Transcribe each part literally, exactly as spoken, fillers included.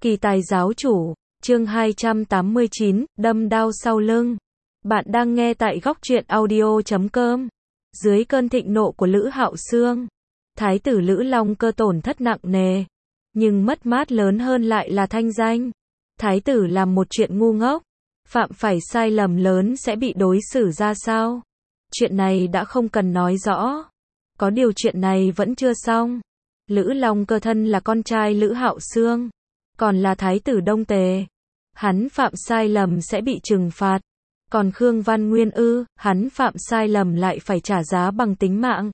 Kỳ tài giáo chủ, chương hai trăm tám mươi chín, đâm đao sau lưng. Bạn đang nghe tại góc truyện audio chấm com. Dưới cơn thịnh nộ của Lữ Hạo Xương, Thái tử Lữ Long Cơ tổn thất nặng nề. Nhưng mất mát lớn hơn lại là thanh danh. Thái tử làm một chuyện ngu ngốc, phạm phải sai lầm lớn sẽ bị đối xử ra sao? Chuyện này đã không cần nói rõ. Có điều chuyện này vẫn chưa xong. Lữ Long Cơ thân là con trai Lữ Hạo Xương, còn là thái tử Đông Tề. Hắn phạm sai lầm sẽ bị trừng phạt. Còn Khương Văn Nguyên ư, hắn phạm sai lầm lại phải trả giá bằng tính mạng.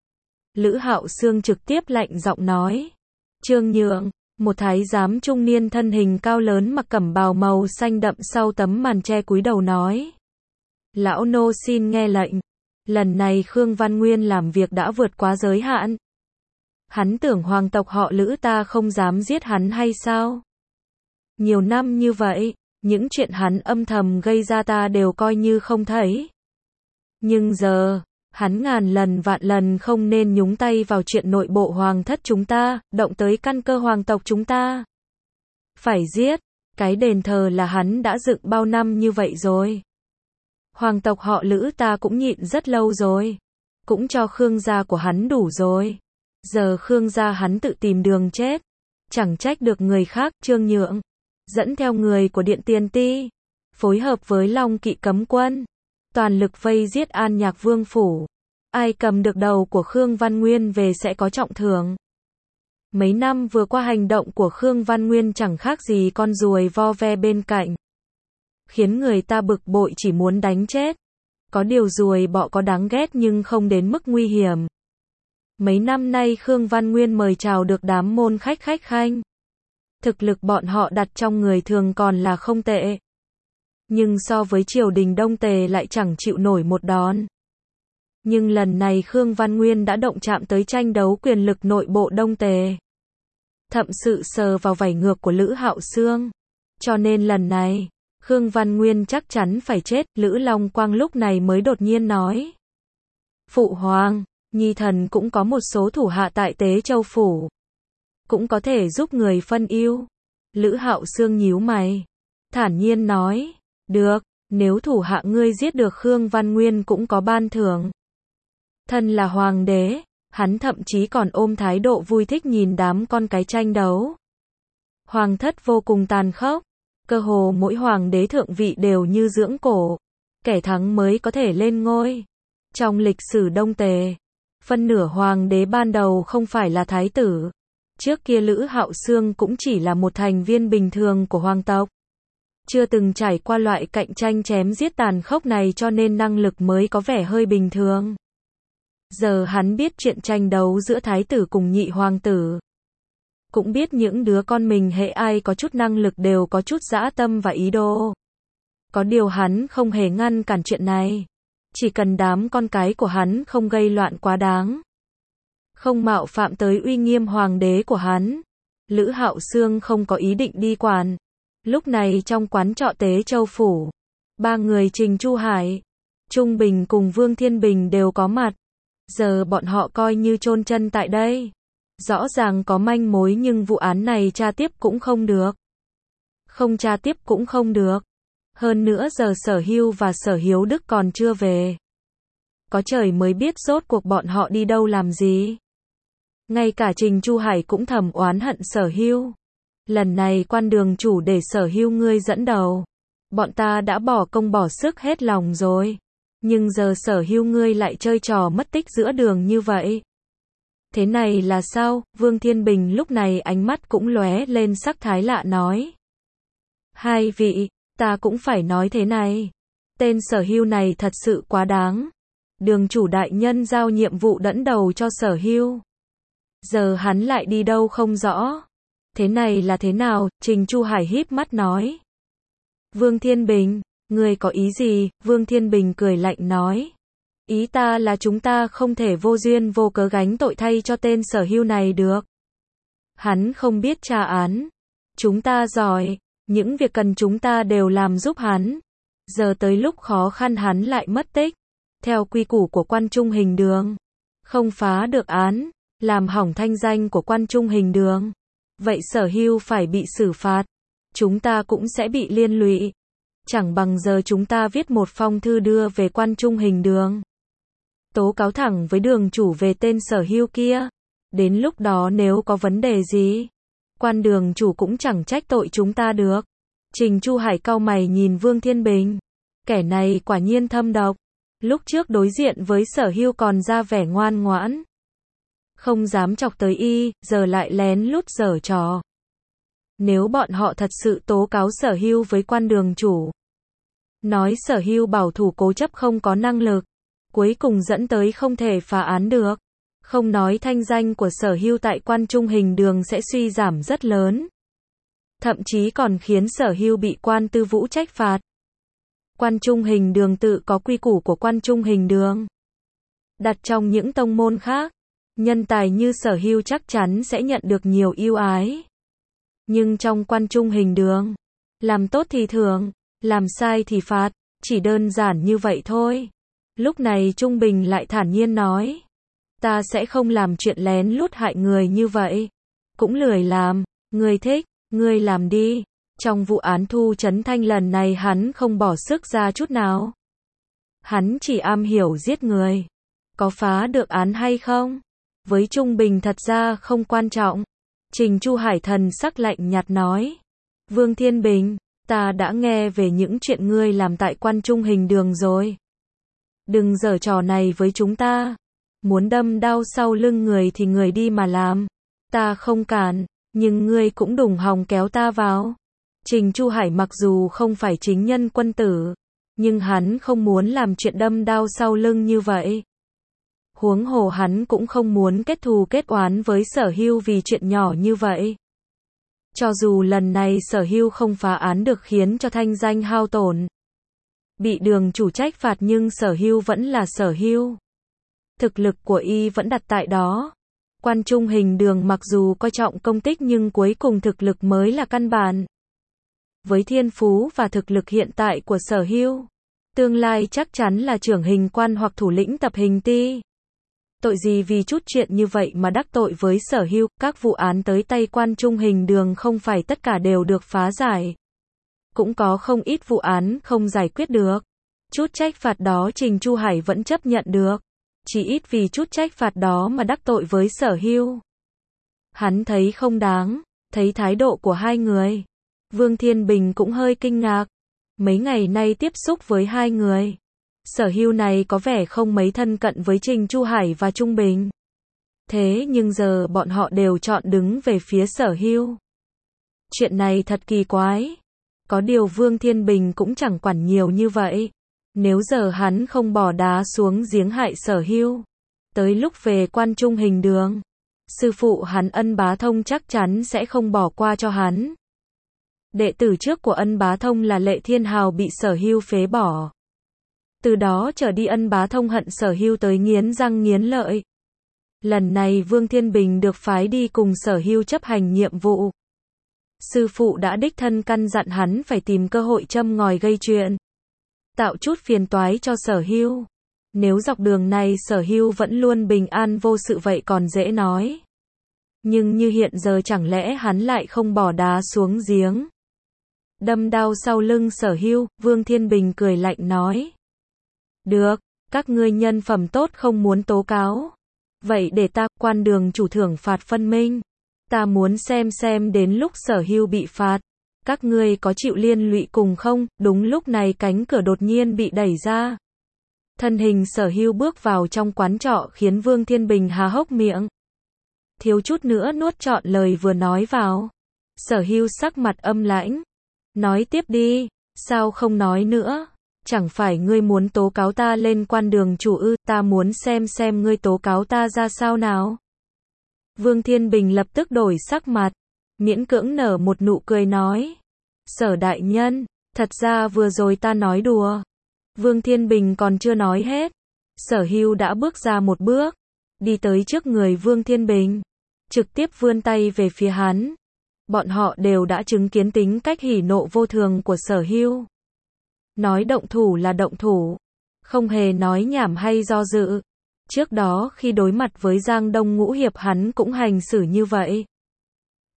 Lữ Hạo Xương trực tiếp lạnh giọng nói. Trương Nhượng, một thái giám trung niên thân hình cao lớn mặc cẩm bào màu xanh đậm sau tấm màn che cúi đầu nói. Lão nô xin nghe lệnh. Lần này Khương Văn Nguyên làm việc đã vượt quá giới hạn. Hắn tưởng hoàng tộc họ Lữ ta không dám giết hắn hay sao? Nhiều năm như vậy, những chuyện hắn âm thầm gây ra ta đều coi như không thấy. Nhưng giờ, hắn ngàn lần vạn lần không nên nhúng tay vào chuyện nội bộ hoàng thất chúng ta, động tới căn cơ hoàng tộc chúng ta. Phải giết, cái đền thờ là hắn đã dựng bao năm như vậy rồi. Hoàng tộc họ Lữ ta cũng nhịn rất lâu rồi. Cũng cho Khương gia của hắn đủ rồi. Giờ Khương gia hắn tự tìm đường chết. Chẳng trách được người khác. Trương Nhượng dẫn theo người của Điện Tiền Ti, phối hợp với Long Kỵ cấm quân, toàn lực vây giết An Nhạc Vương phủ. Ai cầm được đầu của Khương Văn Nguyên về sẽ có trọng thưởng. Mấy năm vừa qua hành động của Khương Văn Nguyên chẳng khác gì con ruồi vo ve bên cạnh, khiến người ta bực bội chỉ muốn đánh chết. Có điều ruồi bọ có đáng ghét nhưng không đến mức nguy hiểm. Mấy năm nay Khương Văn Nguyên mời chào được đám môn khách khách khanh. Thực lực bọn họ đặt trong người thường còn là không tệ. Nhưng so với triều đình Đông Tề lại chẳng chịu nổi một đòn. Nhưng lần này Khương Văn Nguyên đã động chạm tới tranh đấu quyền lực nội bộ Đông Tề. Thậm sự sờ vào vảy ngược của Lữ Hạo Xương. Cho nên lần này, Khương Văn Nguyên chắc chắn phải chết. Lữ Long Quang lúc này mới đột nhiên nói. Phụ hoàng, nhi thần cũng có một số thủ hạ tại Tế Châu Phủ. Cũng có thể giúp người phân ưu. Lữ Hạo Xương nhíu mày, thản nhiên nói. Được, nếu thủ hạ ngươi giết được Khương Văn Nguyên cũng có ban thưởng. Thân là hoàng đế, hắn thậm chí còn ôm thái độ vui thích nhìn đám con cái tranh đấu. Hoàng thất vô cùng tàn khốc. Cơ hồ mỗi hoàng đế thượng vị đều như dưỡng cổ. Kẻ thắng mới có thể lên ngôi. Trong lịch sử Đông Tề, phân nửa hoàng đế ban đầu không phải là thái tử. Trước kia Lữ Hạo Xương cũng chỉ là một thành viên bình thường của hoàng tộc. Chưa từng trải qua loại cạnh tranh chém giết tàn khốc này cho nên năng lực mới có vẻ hơi bình thường. Giờ hắn biết chuyện tranh đấu giữa thái tử cùng nhị hoàng tử. Cũng biết những đứa con mình hễ ai có chút năng lực đều có chút dã tâm và ý đồ. Có điều hắn không hề ngăn cản chuyện này. Chỉ cần đám con cái của hắn không gây loạn quá đáng. Không mạo phạm tới uy nghiêm hoàng đế của hắn. Lữ Hạo Xương không có ý định đi quản. Lúc này trong quán trọ Tế Châu Phủ, ba người Trình Chu Hải, Trung Bình cùng Vương Thiên Bình đều có mặt. Giờ bọn họ coi như chôn chân tại đây. Rõ ràng có manh mối nhưng vụ án này tra tiếp cũng không được. Không tra tiếp cũng không được. Hơn nữa giờ Sở Hưu và Sở Hiếu Đức còn chưa về. Có trời mới biết rốt cuộc bọn họ đi đâu làm gì. Ngay cả Trình Chu Hải cũng thầm oán hận Sở Hưu. Lần này quan đường chủ để Sở Hưu ngươi dẫn đầu. Bọn ta đã bỏ công bỏ sức hết lòng rồi. Nhưng giờ Sở Hưu ngươi lại chơi trò mất tích giữa đường như vậy. Thế này là sao? Vương Thiên Bình lúc này ánh mắt cũng lóe lên sắc thái lạ nói. Hai vị, ta cũng phải nói thế này. Tên Sở Hưu này thật sự quá đáng. Đường chủ đại nhân giao nhiệm vụ dẫn đầu cho Sở Hưu. Giờ hắn lại đi đâu không rõ. Thế này là thế nào? Trình Chu Hải híp mắt nói. Vương Thiên Bình, ngươi có ý gì? Vương Thiên Bình cười lạnh nói. Ý ta là chúng ta không thể vô duyên vô cớ gánh tội thay cho tên Sở Hưu này được. Hắn không biết tra án. Chúng ta giỏi. Những việc cần chúng ta đều làm giúp hắn. Giờ tới lúc khó khăn hắn lại mất tích. Theo quy củ của quan trung hình đường. Không phá được án. Làm hỏng thanh danh của quan trung hình đường. vậy Sở Hưu phải bị xử phạt. Chúng ta cũng sẽ bị liên lụy. Chẳng bằng giờ chúng ta viết một phong thư đưa về Quan Trung Hình Đường. Tố cáo thẳng với đường chủ về tên Sở Hưu kia. Đến lúc đó nếu có vấn đề gì, Quan đường chủ cũng chẳng trách tội chúng ta được. Trình Chu Hải cau mày nhìn Vương Thiên Bình. Kẻ này quả nhiên thâm độc. Lúc trước đối diện với Sở Hưu còn ra vẻ ngoan ngoãn, không dám chọc tới y, giờ lại lén lút giở trò. Nếu bọn họ thật sự tố cáo Sở Hưu với Quan đường chủ, nói Sở Hưu bảo thủ cố chấp không có năng lực, cuối cùng dẫn tới không thể phá án được, không nói thanh danh của Sở Hưu tại Quan Trung Hình Đường sẽ suy giảm rất lớn, thậm chí còn khiến Sở Hưu bị Quan Tư Vũ trách phạt. Quan Trung Hình Đường tự có quy củ của Quan Trung Hình Đường. Đặt trong những tông môn khác, nhân tài như Sở Hưu chắc chắn sẽ nhận được nhiều ưu ái. Nhưng trong Quan Trung Hình Đường, làm tốt thì thưởng, làm sai thì phạt, chỉ đơn giản như vậy thôi. Lúc này Trung Bình lại thản nhiên nói, ta sẽ không làm chuyện lén lút hại người như vậy. Cũng lười làm, ngươi thích, ngươi làm đi. Trong vụ án Thu Chấn Thanh lần này hắn không bỏ sức ra chút nào. Hắn chỉ am hiểu giết người. Có phá được án hay không? Với Trung Bình thật ra không quan trọng. Trình Chu Hải thần sắc lạnh nhạt nói. Vương Thiên Bình, ta đã nghe về những chuyện ngươi làm tại Quan Trung Hình Đường rồi. Đừng giở trò này với chúng ta. Muốn đâm đao sau lưng người thì người đi mà làm. Ta không cản, nhưng ngươi cũng đừng hòng kéo ta vào. Trình Chu Hải mặc dù không phải chính nhân quân tử, nhưng hắn không muốn làm chuyện đâm đao sau lưng như vậy. Huống hồ hắn cũng không muốn kết thù kết oán với Sở Hưu vì chuyện nhỏ như vậy. Cho dù lần này Sở Hưu không phá án được khiến cho thanh danh hao tổn, bị đường chủ trách phạt, nhưng Sở Hưu vẫn là Sở Hưu. Thực lực của y vẫn đặt tại đó. Quan Trung Hình Đường mặc dù coi trọng công tích nhưng cuối cùng thực lực mới là căn bản. Với thiên phú và thực lực hiện tại của Sở Hưu, tương lai chắc chắn là trưởng hình quan hoặc thủ lĩnh tập hình ty. Tội gì vì chút chuyện như vậy mà đắc tội với Sở Hưu? Các vụ án tới tay Quan Trung Hình Đường không phải tất cả đều được phá giải. Cũng có không ít vụ án không giải quyết được. Chút trách phạt đó Trình Chu Hải vẫn chấp nhận được. Chỉ ít vì chút trách phạt đó mà đắc tội với Sở Hưu. Hắn thấy không đáng, thấy thái độ của hai người. Vương Thiên Bình cũng hơi kinh ngạc. Mấy ngày nay tiếp xúc với hai người, Sở Hưu này có vẻ không mấy thân cận với Trình Chu Hải và Trung Bình. Thế nhưng giờ bọn họ đều chọn đứng về phía Sở Hưu. Chuyện này thật kỳ quái. Có điều Vương Thiên Bình cũng chẳng quản nhiều như vậy. Nếu giờ hắn không bỏ đá xuống giếng hại Sở Hưu, tới lúc về Quan Trung Hình Đường, sư phụ hắn Ân Bá Thông chắc chắn sẽ không bỏ qua cho hắn. Đệ tử trước của Ân Bá Thông là Lệ Thiên Hào bị Sở Hưu phế bỏ. Từ đó trở đi Ân Bá Thông hận Sở Hưu tới nghiến răng nghiến lợi. Lần này Vương Thiên Bình được phái đi cùng Sở Hưu chấp hành nhiệm vụ. Sư phụ đã đích thân căn dặn hắn phải tìm cơ hội châm ngòi gây chuyện, tạo chút phiền toái cho Sở Hưu. Nếu dọc đường này Sở Hưu vẫn luôn bình an vô sự vậy còn dễ nói. Nhưng như hiện giờ chẳng lẽ hắn lại không bỏ đá xuống giếng. Đâm đao sau lưng Sở Hưu, Vương Thiên Bình cười lạnh nói. Được, các ngươi nhân phẩm tốt không muốn tố cáo. Vậy để ta, Quan đường chủ thưởng phạt phân minh. Ta muốn xem xem đến lúc Sở Hưu bị phạt, các ngươi có chịu liên lụy cùng không? Đúng lúc này cánh cửa đột nhiên bị đẩy ra. Thân hình Sở Hưu bước vào trong quán trọ khiến Vương Thiên Bình há hốc miệng. Thiếu chút nữa nuốt trọn lời vừa nói vào. Sở Hưu sắc mặt âm lãnh. Nói tiếp đi, sao không nói nữa? Chẳng phải ngươi muốn tố cáo ta lên Quan đường chủ ư? Ta muốn xem xem ngươi tố cáo ta ra sao nào. Vương Thiên Bình lập tức đổi sắc mặt, miễn cưỡng nở một nụ cười nói. Sở đại nhân, thật ra vừa rồi ta nói đùa. Vương Thiên Bình còn chưa nói hết. Sở Hưu đã bước ra một bước, đi tới trước người Vương Thiên Bình, trực tiếp vươn tay về phía hắn. Bọn họ đều đã chứng kiến tính cách hỉ nộ vô thường của Sở Hưu. Nói động thủ là động thủ, không hề nói nhảm hay do dự. Trước đó khi đối mặt với Giang Đông Ngũ Hiệp hắn cũng hành xử như vậy.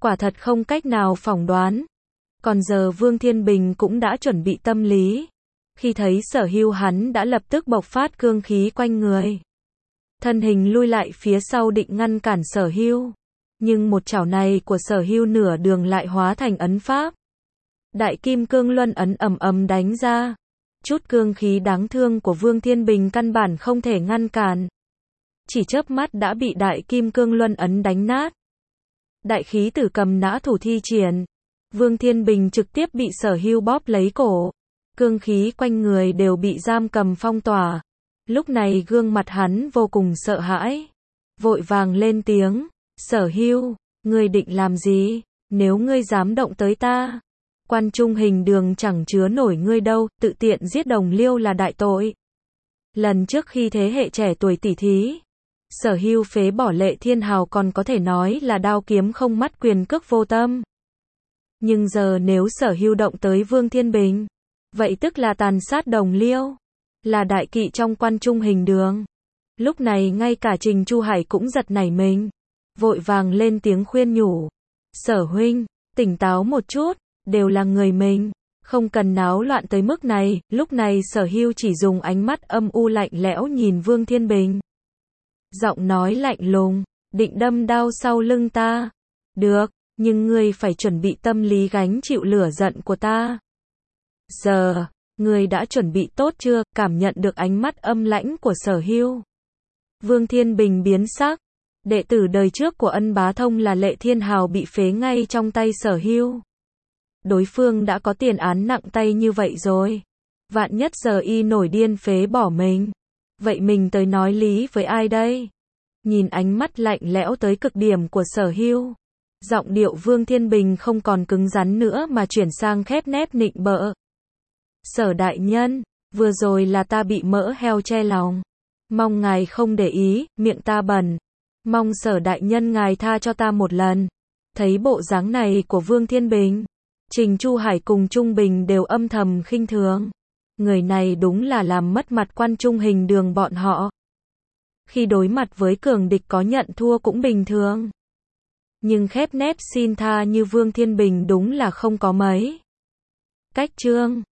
quả thật không cách nào phỏng đoán. Còn giờ Vương Thiên Bình cũng đã chuẩn bị tâm lý. Khi thấy Sở Hưu hắn đã lập tức bộc phát cương khí quanh người. Thân hình lui lại phía sau định ngăn cản Sở Hưu. Nhưng một chảo này của Sở Hưu nửa đường lại hóa thành ấn pháp. Đại kim cương luân ấn ầm ầm đánh ra. Chút cương khí đáng thương của Vương Thiên Bình căn bản không thể ngăn cản. Chỉ chớp mắt đã bị đại kim cương luân ấn đánh nát. Đại khí tử cầm nã thủ thi triển. Vương Thiên Bình trực tiếp bị Sở Hưu bóp lấy cổ. Cương khí quanh người đều bị giam cầm phong tỏa. Lúc này gương mặt hắn vô cùng sợ hãi. Vội vàng lên tiếng. Sở Hưu, ngươi định làm gì? Nếu ngươi dám động tới ta, Quan Trung Hình Đường chẳng chứa nổi ngươi đâu, tự tiện giết đồng liêu là đại tội. Lần trước khi thế hệ trẻ tuổi tỉ thí, Sở Hưu phế bỏ Lệ Thiên Hào còn có thể nói là đao kiếm không mắt quyền cước vô tâm. Nhưng giờ nếu Sở Hưu động tới Vương Thiên Bình, vậy tức là tàn sát đồng liêu, là đại kỵ trong Quan Trung Hình Đường. Lúc này ngay cả Trình Chu Hải cũng giật nảy mình, vội vàng lên tiếng khuyên nhủ. Sở huynh, tỉnh táo một chút, đều là người mình, không cần náo loạn tới mức này. Lúc này Sở Hưu chỉ dùng ánh mắt âm u lạnh lẽo nhìn Vương Thiên Bình. Giọng nói lạnh lùng, định đâm đao sau lưng ta. Được, nhưng ngươi phải chuẩn bị tâm lý gánh chịu lửa giận của ta. Giờ, ngươi đã chuẩn bị tốt chưa? Cảm nhận được ánh mắt âm lãnh của Sở Hưu, Vương Thiên Bình biến sắc. Đệ tử đời trước của Ân Bá Thông là Lệ Thiên Hào bị phế ngay trong tay Sở Hưu. Đối phương đã có tiền án nặng tay như vậy rồi. Vạn nhất giờ y nổi điên phế bỏ mình. Vậy mình tới nói lý với ai đây? Nhìn ánh mắt lạnh lẽo tới cực điểm của Sở Hưu, giọng điệu Vương Thiên Bình không còn cứng rắn nữa mà chuyển sang khép nép nịnh bợ. Sở đại nhân, vừa rồi là ta bị mỡ heo che lòng. Mong ngài không để ý, miệng ta bẩn. Mong Sở đại nhân ngài tha cho ta một lần. Thấy bộ dáng này của Vương Thiên Bình, Trình Chu Hải cùng Trung Bình đều âm thầm khinh thường. Người này đúng là làm mất mặt Quan Trung Hình Đường bọn họ. Khi đối mặt với cường địch có nhận thua cũng bình thường. Nhưng khép nép xin tha như Vương Thiên Bình đúng là không có mấy. Cách chương